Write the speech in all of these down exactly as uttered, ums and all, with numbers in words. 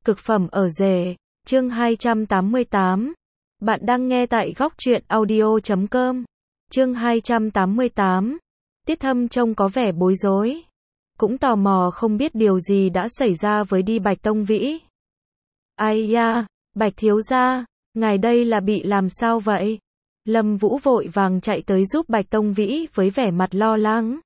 Cực phẩm ở rể, chương hai trăm tám mươi tám. Bạn đang nghe tại góc truyện audio chấm com. Chương hai trăm tám mươi tám. Tiết Thâm trông có vẻ bối rối, cũng tò mò không biết điều gì đã xảy ra với Đi Bạch Tông Vĩ. Ai da, Bạch thiếu gia, ngài đây là bị làm sao vậy? Lâm Vũ vội vàng chạy tới giúp Bạch Tông Vĩ với vẻ mặt lo lắng.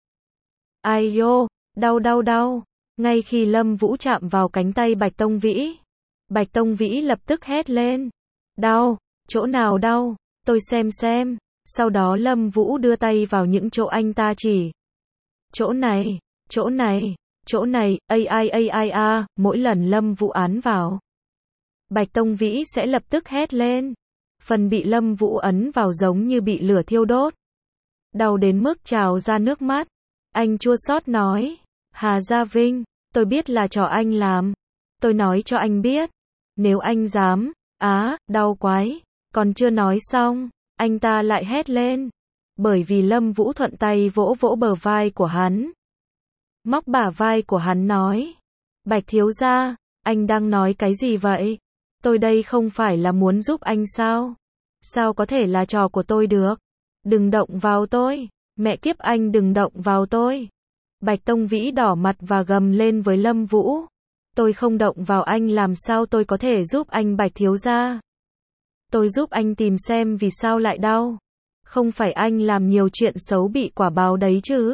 Ai yo, đau đau đau. Ngay khi Lâm Vũ chạm vào cánh tay Bạch Tông Vĩ, Bạch Tông Vĩ lập tức hét lên. Đau, chỗ nào đau, tôi xem xem. Sau đó Lâm Vũ đưa tay vào những chỗ anh ta chỉ. Chỗ này, chỗ này, chỗ này, ai ai ai ai a, mỗi lần Lâm Vũ ấn vào, Bạch Tông Vĩ sẽ lập tức hét lên. Phần bị Lâm Vũ ấn vào giống như bị lửa thiêu đốt. Đau đến mức trào ra nước mắt. Anh chua xót nói, Hà Gia Vinh, tôi biết là trò anh làm. Tôi nói cho anh biết, nếu anh dám, á, đau quái. Còn chưa nói xong, anh ta lại hét lên. Bởi vì Lâm Vũ thuận tay vỗ vỗ bờ vai của hắn. Móc bả vai của hắn nói, Bạch thiếu gia, anh đang nói cái gì vậy? Tôi đây không phải là muốn giúp anh sao? Sao có thể là trò của tôi được? Đừng động vào tôi, mẹ kiếp anh đừng động vào tôi. Bạch Tông Vĩ đỏ mặt và gầm lên với Lâm Vũ. Tôi không động vào anh làm sao tôi có thể giúp anh Bạch thiếu gia? Tôi giúp anh tìm xem vì sao lại đau. Không phải anh làm nhiều chuyện xấu bị quả báo đấy chứ?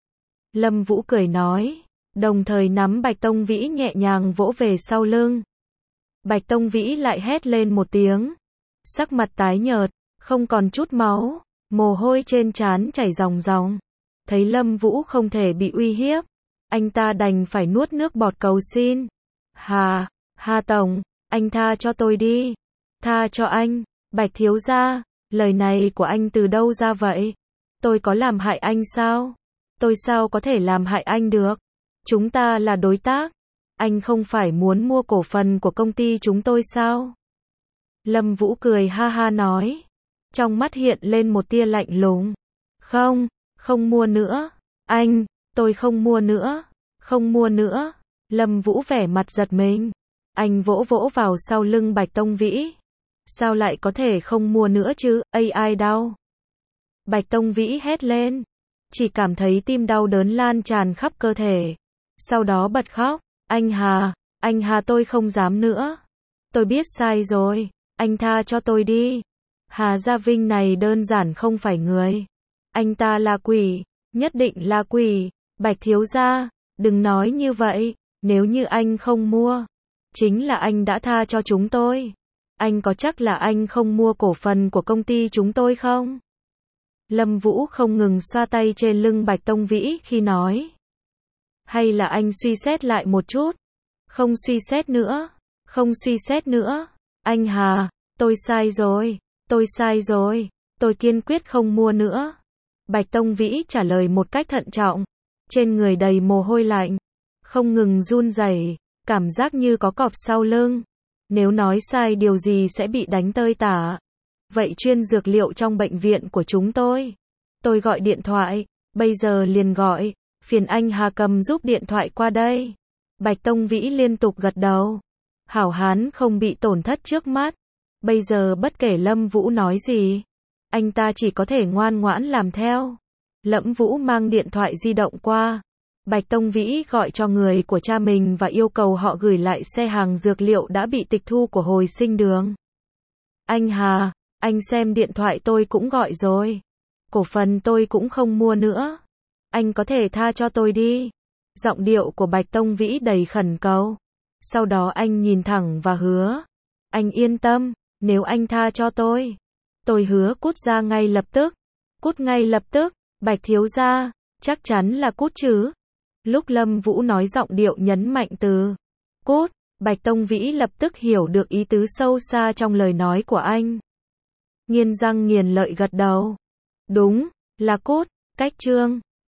Lâm Vũ cười nói, đồng thời nắm Bạch Tông Vĩ nhẹ nhàng vỗ về sau lưng. Bạch Tông Vĩ lại hét lên một tiếng. Sắc mặt tái nhợt, không còn chút máu, mồ hôi trên trán chảy ròng ròng. Thấy Lâm Vũ không thể bị uy hiếp, anh ta đành phải nuốt nước bọt cầu xin. Hà, Hà Tổng, anh tha cho tôi đi. Tha cho anh, Bạch thiếu gia, lời này của anh từ đâu ra vậy? Tôi có làm hại anh sao? Tôi sao có thể làm hại anh được? Chúng ta là đối tác. Anh không phải muốn mua cổ phần của công ty chúng tôi sao? Lâm Vũ cười ha ha nói. Trong mắt hiện lên một tia lạnh lùng. Không, không mua nữa. Anh, tôi không mua nữa. Không mua nữa. Lâm Vũ vẻ mặt giật mình. Anh vỗ vỗ vào sau lưng Bạch Tông Vĩ. Sao lại có thể không mua nữa chứ, ai ai đau. Bạch Tông Vĩ hét lên. Chỉ cảm thấy tim đau đớn lan tràn khắp cơ thể. Sau đó bật khóc. Anh Hà, anh Hà tôi không dám nữa. Tôi biết sai rồi, anh tha cho tôi đi. Hà Gia Vinh này đơn giản không phải người. Anh ta là quỷ, nhất định là quỷ. Bạch thiếu gia, đừng nói như vậy, nếu như anh không mua, chính là anh đã tha cho chúng tôi. Anh có chắc là anh không mua cổ phần của công ty chúng tôi không? Lâm Vũ không ngừng xoa tay trên lưng Bạch Tông Vĩ khi nói. Hay là anh suy xét lại một chút? Không suy xét nữa, không suy xét nữa. Anh Hà, tôi sai rồi, tôi sai rồi, tôi kiên quyết không mua nữa. Bạch Tông Vĩ trả lời một cách thận trọng, trên người đầy mồ hôi lạnh, không ngừng run rẩy, cảm giác như có cọp sau lưng. Nếu nói sai điều gì sẽ bị đánh tơi tả. Vậy chuyên dược liệu trong bệnh viện của chúng tôi. Tôi gọi điện thoại, bây giờ liền gọi. Phiền anh Hà cầm giúp điện thoại qua đây. Bạch Tông Vĩ liên tục gật đầu. Hảo hán không bị tổn thất trước mắt. Bây giờ bất kể Lâm Vũ nói gì, anh ta chỉ có thể ngoan ngoãn làm theo. Lâm Vũ mang điện thoại di động qua. Bạch Tông Vĩ gọi cho người của cha mình và yêu cầu họ gửi lại xe hàng dược liệu đã bị tịch thu của Hồi Sinh Đường. Anh Hà, anh xem điện thoại tôi cũng gọi rồi. Cổ phần tôi cũng không mua nữa. Anh có thể tha cho tôi đi. Giọng điệu của Bạch Tông Vĩ đầy khẩn cầu. Sau đó anh nhìn thẳng và hứa. Anh yên tâm, nếu anh tha cho tôi, tôi hứa cút ra ngay lập tức. Cút ngay lập tức, Bạch thiếu gia, chắc chắn là cút chứ. Lúc Lâm Vũ nói giọng điệu nhấn mạnh từ cút, Bạch Tông Vĩ lập tức hiểu được ý tứ sâu xa trong lời nói của anh. Nghiến răng nghiến lợi gật đầu. Đúng, là cút, cách chương.